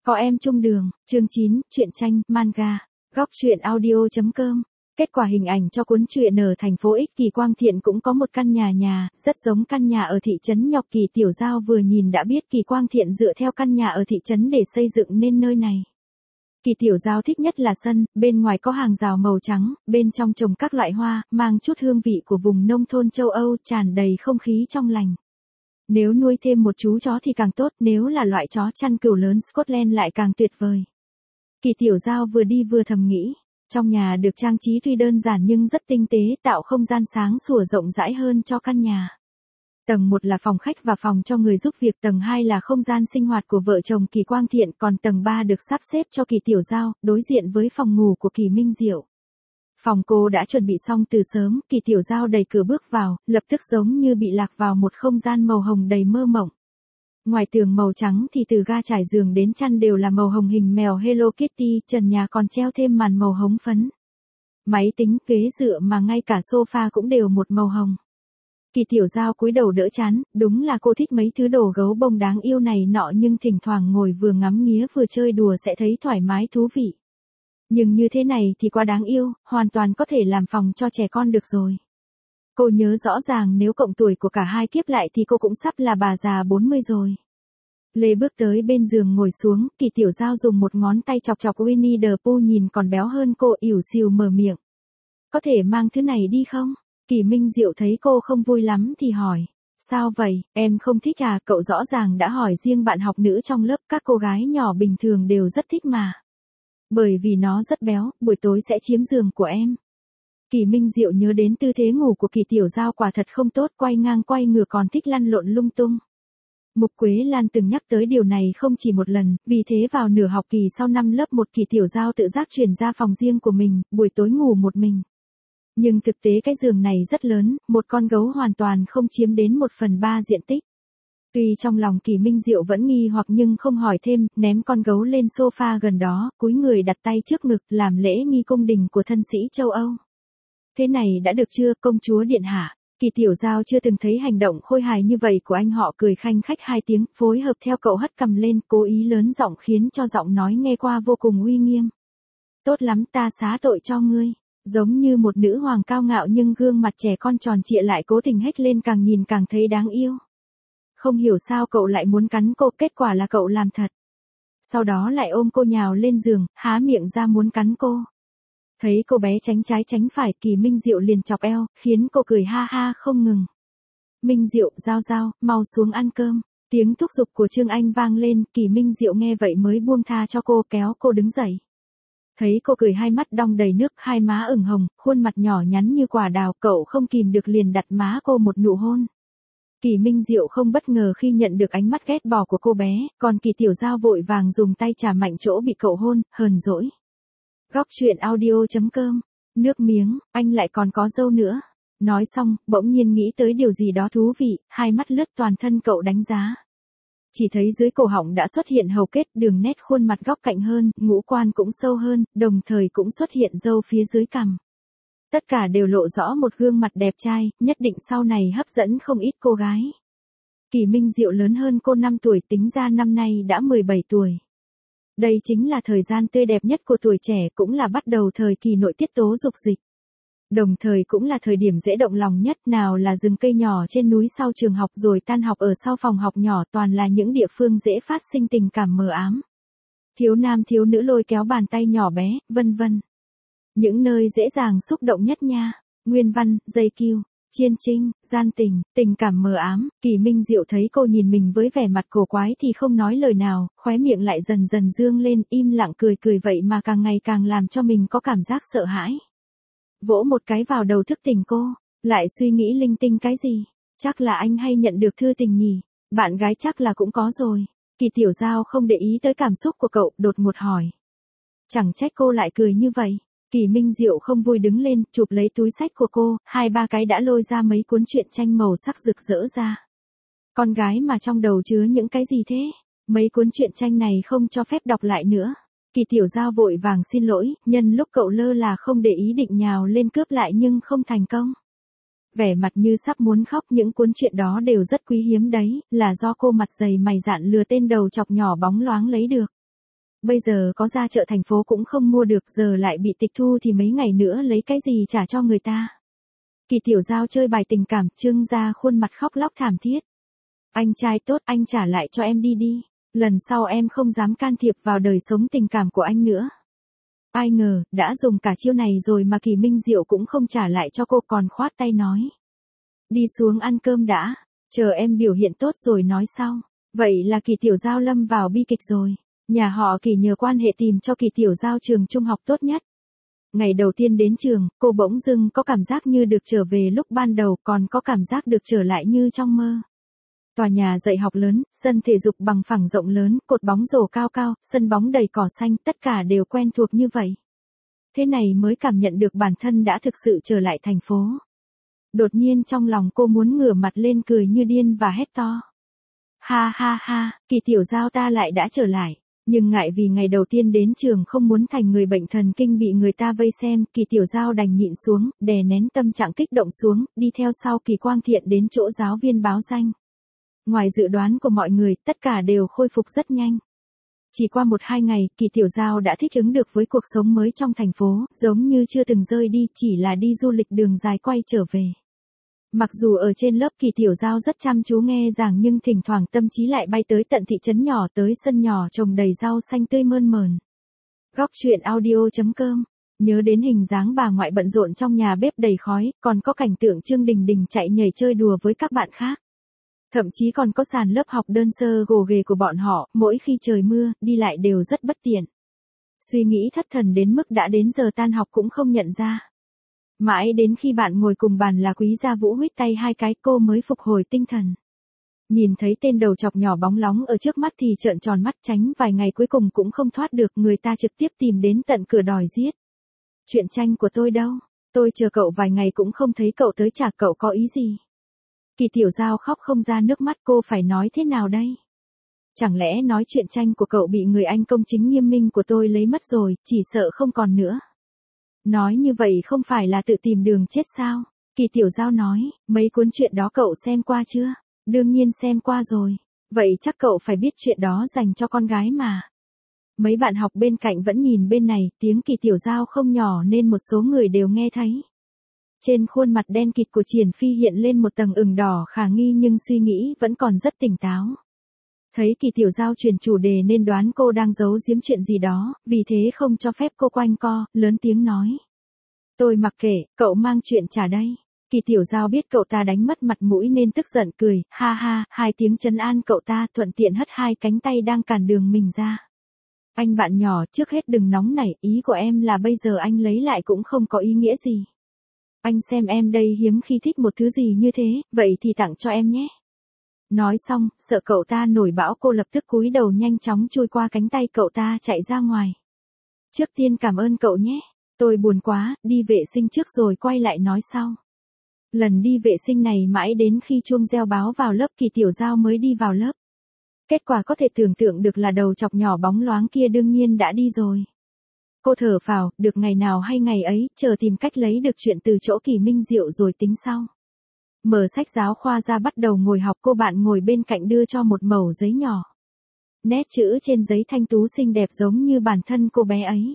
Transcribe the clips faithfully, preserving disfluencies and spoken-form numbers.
Có em chung đường, chương chín, truyện tranh, manga, góc truyện audio chấm com. Kết quả hình ảnh cho cuốn truyện ở thành phố X Kỳ Quang Thiện cũng có một căn nhà nhà, rất giống căn nhà ở thị trấn Nhọc Kỳ. Tiểu Giao vừa nhìn đã biết Kỳ Quang Thiện dựa theo căn nhà ở thị trấn để xây dựng nên nơi này. Kỳ Tiểu Giao thích nhất là sân, bên ngoài có hàng rào màu trắng, bên trong trồng các loại hoa, mang chút hương vị của vùng nông thôn châu Âu, tràn đầy không khí trong lành. Nếu nuôi thêm một chú chó thì càng tốt, nếu là loại chó chăn cừu lớn Scotland lại càng tuyệt vời. Kỳ Tiểu Giao vừa đi vừa thầm nghĩ, trong nhà được trang trí tuy đơn giản nhưng rất tinh tế, tạo không gian sáng sủa rộng rãi hơn cho căn nhà. Tầng một là phòng khách và phòng cho người giúp việc, tầng hai là không gian sinh hoạt của vợ chồng Kỳ Quang Thiện, còn tầng ba được sắp xếp cho Kỳ Tiểu Giao, đối diện với phòng ngủ của Kỳ Minh Diệu. Phòng cô đã chuẩn bị xong từ sớm, Kỳ Tiểu Giao đẩy cửa bước vào, lập tức giống như bị lạc vào một không gian màu hồng đầy mơ mộng. Ngoài tường màu trắng thì từ ga trải giường đến chăn đều là màu hồng hình mèo Hello Kitty, trần nhà còn treo thêm màn màu hồng phấn. Máy tính, ghế dựa mà ngay cả sofa cũng đều một màu hồng. Kỳ Tiểu Giao cúi đầu đỡ chán, đúng là cô thích mấy thứ đồ gấu bông đáng yêu này nọ, nhưng thỉnh thoảng ngồi vừa ngắm nghía vừa chơi đùa sẽ thấy thoải mái thú vị. Nhưng như thế này thì quá đáng yêu, hoàn toàn có thể làm phòng cho trẻ con được rồi. Cô nhớ rõ ràng nếu cộng tuổi của cả hai kiếp lại thì cô cũng sắp là bà già bốn mươi rồi. Lê bước tới bên giường ngồi xuống, Kỳ Tiểu Giao dùng một ngón tay chọc chọc Winnie the Pooh nhìn còn béo hơn cô, ỉu xìu mở miệng. Có thể mang thứ này đi không? Kỳ Minh Diệu thấy cô không vui lắm thì hỏi. Sao vậy, em không thích à? Cậu rõ ràng đã hỏi riêng bạn học nữ trong lớp, các cô gái nhỏ bình thường đều rất thích mà. Bởi vì nó rất béo, buổi tối sẽ chiếm giường của em. Kỳ Minh Diệu nhớ đến tư thế ngủ của Kỳ Tiểu Giao quả thật không tốt, quay ngang quay ngửa còn thích lăn lộn lung tung. Mục Quế Lan từng nhắc tới điều này không chỉ một lần, vì thế vào nửa học kỳ sau năm lớp một Kỳ Tiểu Giao tự giác chuyển ra phòng riêng của mình, buổi tối ngủ một mình. Nhưng thực tế cái giường này rất lớn, một con gấu hoàn toàn không chiếm đến một phần ba diện tích. Tuy trong lòng Kỳ Minh Diệu vẫn nghi hoặc nhưng không hỏi thêm, ném con gấu lên sofa gần đó, cúi người đặt tay trước ngực, làm lễ nghi cung đình của thân sĩ châu Âu. Thế này đã được chưa, công chúa điện hạ? Kỳ Tiểu Giao chưa từng thấy hành động khôi hài như vậy của anh họ, cười khanh khách hai tiếng, phối hợp theo cậu hất cằm lên, cố ý lớn giọng khiến cho giọng nói nghe qua vô cùng uy nghiêm. Tốt lắm, ta xá tội cho ngươi. Giống như một nữ hoàng cao ngạo nhưng gương mặt trẻ con tròn trịa lại cố tình hét lên, càng nhìn càng thấy đáng yêu. Không hiểu sao cậu lại muốn cắn cô, kết quả là cậu làm thật. Sau đó lại ôm cô nhào lên giường, há miệng ra muốn cắn cô. Thấy cô bé tránh trái tránh phải, Kỳ Minh Diệu liền chọc eo, khiến cô cười ha ha không ngừng. Minh Diệu, Giao Giao, mau xuống ăn cơm. Tiếng thúc giục của Trương Anh vang lên, Kỳ Minh Diệu nghe vậy mới buông tha cho cô, kéo cô đứng dậy. Thấy cô cười hai mắt đong đầy nước, hai má ửng hồng, khuôn mặt nhỏ nhắn như quả đào, cậu không kìm được liền đặt má cô một nụ hôn. Kỳ Minh Diệu không bất ngờ khi nhận được ánh mắt ghét bỏ của cô bé, còn Kỳ Tiểu Giao vội vàng dùng tay chà mạnh chỗ bị cậu hôn, hờn dỗi. Góc truyện audio chấm com. Nước miếng, anh lại còn có râu nữa. Nói xong, bỗng nhiên nghĩ tới điều gì đó thú vị, hai mắt lướt toàn thân cậu đánh giá. Chỉ thấy dưới cổ họng đã xuất hiện hầu kết, đường nét khuôn mặt góc cạnh hơn, ngũ quan cũng sâu hơn, đồng thời cũng xuất hiện râu phía dưới cằm. Tất cả đều lộ rõ một gương mặt đẹp trai, nhất định sau này hấp dẫn không ít cô gái. Kỳ Minh Diệu lớn hơn cô năm tuổi, tính ra năm nay đã mười bảy tuổi. Đây chính là thời gian tươi đẹp nhất của tuổi trẻ, cũng là bắt đầu thời kỳ nội tiết tố dục dịch. Đồng thời cũng là thời điểm dễ động lòng nhất, nào là rừng cây nhỏ trên núi sau trường học, rồi tan học ở sau phòng học nhỏ, toàn là những địa phương dễ phát sinh tình cảm mờ ám. Thiếu nam thiếu nữ lôi kéo bàn tay nhỏ bé, vân vân. Những nơi dễ dàng xúc động nhất nha. Nguyên văn, dây kiêu, chiên trinh, gian tình, tình cảm mờ ám. Kỳ Minh Diệu thấy cô nhìn mình với vẻ mặt cổ quái thì không nói lời nào, khóe miệng lại dần dần dương lên, im lặng cười cười vậy mà càng ngày càng làm cho mình có cảm giác sợ hãi. Vỗ một cái vào đầu thức tỉnh cô, lại suy nghĩ linh tinh cái gì, chắc là anh hay nhận được thư tình nhỉ, bạn gái chắc là cũng có rồi. Kỳ Tiểu Giao không để ý tới cảm xúc của cậu, đột ngột hỏi. Chẳng trách cô lại cười như vậy. Kỳ Minh Diệu không vui đứng lên, chụp lấy túi xách của cô, hai ba cái đã lôi ra mấy cuốn truyện tranh màu sắc rực rỡ ra. Con gái mà trong đầu chứa những cái gì thế? Mấy cuốn truyện tranh này không cho phép đọc lại nữa. Kỳ Tiểu Giao vội vàng xin lỗi, nhân lúc cậu lơ là không để ý định nhào lên cướp lại nhưng không thành công. Vẻ mặt như sắp muốn khóc, những cuốn truyện đó đều rất quý hiếm đấy, là do cô mặt dày mày dạn lừa tên đầu chọc nhỏ bóng loáng lấy được. bây giờ có ra chợ thành phố cũng không mua được, giờ lại bị tịch thu thì mấy ngày nữa lấy cái gì trả cho người ta. Kỳ Tiểu Giao chơi bài tình cảm, trưng ra khuôn mặt khóc lóc thảm thiết. Anh trai tốt, anh trả lại cho em đi đi. Lần sau em không dám can thiệp vào đời sống tình cảm của anh nữa. Ai ngờ, đã dùng cả chiêu này rồi mà Kỳ Minh Diệu cũng không trả lại cho cô, còn khoát tay nói. Đi xuống ăn cơm đã, chờ em biểu hiện tốt rồi nói sau. Vậy là Kỳ Tiểu Giao lâm vào bi kịch rồi. Nhà họ Kỳ nhờ quan hệ tìm cho Kỳ Tiểu Giao trường trung học tốt nhất. Ngày đầu tiên đến trường, cô bỗng dưng có cảm giác như được trở về lúc ban đầu, còn có cảm giác được trở lại như trong mơ. Tòa nhà dạy học lớn, sân thể dục bằng phẳng rộng lớn, cột bóng rổ cao cao, sân bóng đầy cỏ xanh, tất cả đều quen thuộc như vậy. Thế này mới cảm nhận được bản thân đã thực sự trở lại thành phố. Đột nhiên trong lòng cô muốn ngửa mặt lên cười như điên và hét to. Ha ha ha, Kỳ Tiểu Giao ta lại đã trở lại. Nhưng ngại vì ngày đầu tiên đến trường không muốn thành người bệnh thần kinh bị người ta vây xem, Kỳ Tiểu Giao đành nhịn xuống, đè nén tâm trạng kích động xuống, đi theo sau Kỳ Quang Thiện đến chỗ giáo viên báo danh. Ngoài dự đoán của mọi người, tất cả đều khôi phục rất nhanh. Chỉ qua một hai ngày, Kỳ Tiểu Giao đã thích ứng được với cuộc sống mới trong thành phố, giống như chưa từng rời đi, chỉ là đi du lịch đường dài quay trở về. Mặc dù ở trên lớp Kỳ Tiểu Giao rất chăm chú nghe giảng nhưng thỉnh thoảng tâm trí lại bay tới tận thị trấn nhỏ, tới sân nhỏ trồng đầy rau xanh tươi mơn mởn. Góc truyện audio chấm com. Nhớ đến hình dáng bà ngoại bận rộn trong nhà bếp đầy khói, còn có cảnh tượng Trương Đình Đình chạy nhảy chơi đùa với các bạn khác. Thậm chí còn có sàn lớp học đơn sơ gồ ghề của bọn họ, mỗi khi trời mưa, đi lại đều rất bất tiện. Suy nghĩ thất thần đến mức đã đến giờ tan học cũng không nhận ra. Mãi đến khi bạn ngồi cùng bàn là Quý Gia Vũ huýt tay hai cái, cô mới phục hồi tinh thần. Nhìn thấy tên đầu chọc nhỏ bóng lóng ở trước mắt thì trợn tròn mắt, tránh vài ngày cuối cùng cũng không thoát được, người ta trực tiếp tìm đến tận cửa đòi giết. Truyện tranh của tôi đâu? Tôi chờ cậu vài ngày cũng không thấy cậu tới trả, cậu có ý gì? Kỳ Tiểu Giao khóc không ra nước mắt, cô phải nói thế nào đây? Chẳng lẽ nói truyện tranh của cậu bị người anh công chính nghiêm minh của tôi lấy mất rồi, chỉ sợ không còn nữa. Nói như vậy không phải là tự tìm đường chết sao? Kỳ Tiểu Giao nói, mấy cuốn truyện đó cậu xem qua chưa? Đương nhiên xem qua rồi. Vậy chắc cậu phải biết chuyện đó dành cho con gái mà. Mấy bạn học bên cạnh vẫn nhìn bên này, tiếng Kỳ Tiểu Giao không nhỏ nên một số người đều nghe thấy. Trên khuôn mặt đen kịt của Triển Phi hiện lên một tầng ửng đỏ khả nghi nhưng suy nghĩ vẫn còn rất tỉnh táo. Thấy Kỳ Tiểu Giao chuyển chủ đề nên đoán cô đang giấu giếm chuyện gì đó, vì thế không cho phép cô quanh co, lớn tiếng nói. Tôi mặc kệ, cậu mang chuyện trả đây. Kỳ Tiểu Giao biết cậu ta đánh mất mặt mũi nên tức giận cười, ha ha, hai tiếng trấn an cậu ta, thuận tiện hất hai cánh tay đang cản đường mình ra. Anh bạn nhỏ, trước hết đừng nóng nảy, ý của em là bây giờ anh lấy lại cũng không có ý nghĩa gì. Anh xem em đây hiếm khi thích một thứ gì như thế, vậy thì tặng cho em nhé. Nói xong, sợ cậu ta nổi bão cô lập tức cúi đầu nhanh chóng chui qua cánh tay cậu ta chạy ra ngoài. Trước tiên cảm ơn cậu nhé, tôi buồn quá, đi vệ sinh trước rồi quay lại nói sau. Lần đi vệ sinh này mãi đến khi chuông reo báo vào lớp Kỳ Tiểu Giao mới đi vào lớp. Kết quả có thể tưởng tượng được là đầu chọc nhỏ bóng loáng kia đương nhiên đã đi rồi. Cô thở phào, được ngày nào hay ngày ấy, chờ tìm cách lấy được chuyện từ chỗ Kỳ Minh Diệu rồi tính sau. Mở sách giáo khoa ra bắt đầu ngồi học, cô bạn ngồi bên cạnh đưa cho một mẩu giấy nhỏ. Nét chữ trên giấy thanh tú xinh đẹp giống như bản thân cô bé ấy.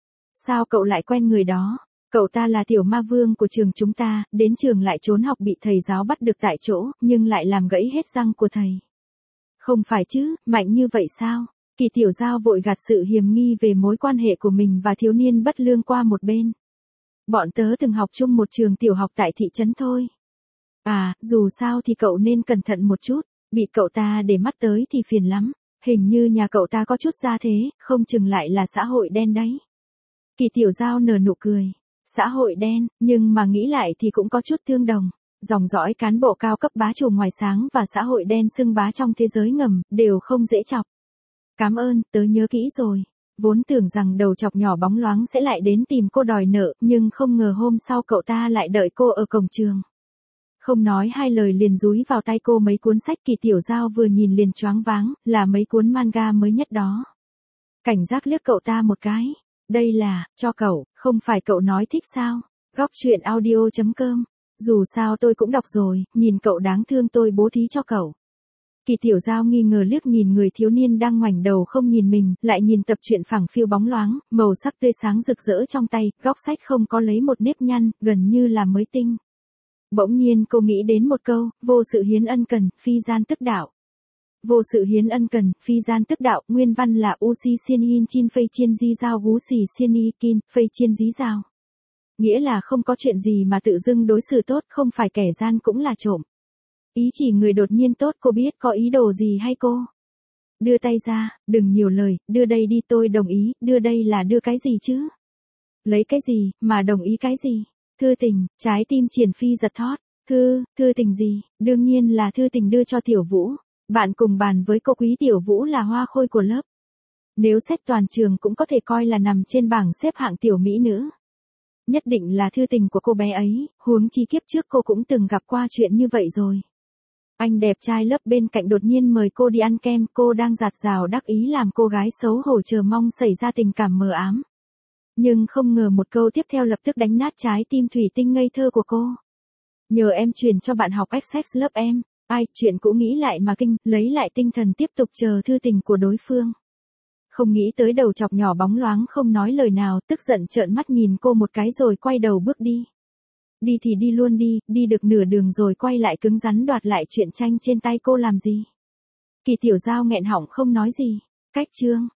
Sao cậu lại quen người đó? Cậu ta là tiểu ma vương của trường chúng ta, đến trường lại trốn học bị thầy giáo bắt được tại chỗ, nhưng lại làm gãy hết răng của thầy. Không phải chứ, mạnh như vậy sao? Kỳ Tiểu Giao vội gạt sự hiềm nghi về mối quan hệ của mình và thiếu niên bất lương qua một bên. Bọn tớ từng học chung một trường tiểu học tại thị trấn thôi. À, dù sao thì cậu nên cẩn thận một chút, bị cậu ta để mắt tới thì phiền lắm. Hình như nhà cậu ta có chút gia thế, không chừng lại là xã hội đen đấy. Kỳ Tiểu Giao nở nụ cười. Xã hội đen, nhưng mà nghĩ lại thì cũng có chút tương đồng. Dòng dõi cán bộ cao cấp bá chủ ngoài sáng và xã hội đen xưng bá trong thế giới ngầm, đều không dễ chọc. Cảm ơn, tớ nhớ kỹ rồi. Vốn tưởng rằng đầu chọc nhỏ bóng loáng sẽ lại đến tìm cô đòi nợ, nhưng không ngờ hôm sau cậu ta lại đợi cô ở cổng trường. Không nói hai lời liền dúi vào tay cô mấy cuốn sách. Kỳ Tiểu Giao vừa nhìn liền choáng váng, là mấy cuốn manga mới nhất đó. Cảnh giác liếc cậu ta một cái. Đây là, cho cậu, không phải cậu nói thích sao? Góc truyện audio chấm com. Dù sao tôi cũng đọc rồi, nhìn cậu đáng thương tôi bố thí cho cậu. Kỳ Tiểu Giao nghi ngờ liếc nhìn người thiếu niên đang ngoảnh đầu không nhìn mình, lại nhìn tập truyện phẳng phiu bóng loáng, màu sắc tươi sáng rực rỡ trong tay, góc sách không có lấy một nếp nhăn, gần như là mới tinh. Bỗng nhiên cô nghĩ đến một câu, vô sự hiến ân cần, phi gian tức đạo. Vô sự hiến ân cần, phi gian tức đạo, nguyên văn là u si xiên yin chin phây chiên di giao gú xì xiên y kin, phây chiên dí giao. Nghĩa là không có chuyện gì mà tự dưng đối xử tốt, không phải kẻ gian cũng là trộm. Ý chỉ người đột nhiên tốt, cô biết có ý đồ gì hay cô? Đưa tay ra, đừng nhiều lời, đưa đây đi, tôi đồng ý, đưa đây là đưa cái gì chứ? Lấy cái gì, mà đồng ý cái gì? Thư tình, trái tim Triển Phi giật thót. Thư, thư tình gì? Đương nhiên là thư tình đưa cho Tiểu Vũ. Bạn cùng bàn với cô Quý Tiểu Vũ là hoa khôi của lớp. Nếu xét toàn trường cũng có thể coi là nằm trên bảng xếp hạng tiểu mỹ nữ. Nhất định là thư tình của cô bé ấy, huống chi kiếp trước cô cũng từng gặp qua chuyện như vậy rồi. Anh đẹp trai lớp bên cạnh đột nhiên mời cô đi ăn kem, cô đang dạt dào đắc ý làm cô gái xấu hổ chờ mong xảy ra tình cảm mờ ám. Nhưng không ngờ một câu tiếp theo lập tức đánh nát trái tim thủy tinh ngây thơ của cô. Nhờ em truyền cho bạn học ích ét lớp em. Ai, chuyện cũ nghĩ lại mà kinh, lấy lại tinh thần tiếp tục chờ thư tình của đối phương. Không nghĩ tới đầu chọc nhỏ bóng loáng không nói lời nào, tức giận trợn mắt nhìn cô một cái rồi quay đầu bước đi. Đi thì đi luôn đi, đi được nửa đường rồi quay lại cứng rắn đoạt lại truyện tranh trên tay cô làm gì. Kỳ Tiểu Giao nghẹn họng không nói gì. Cách chương.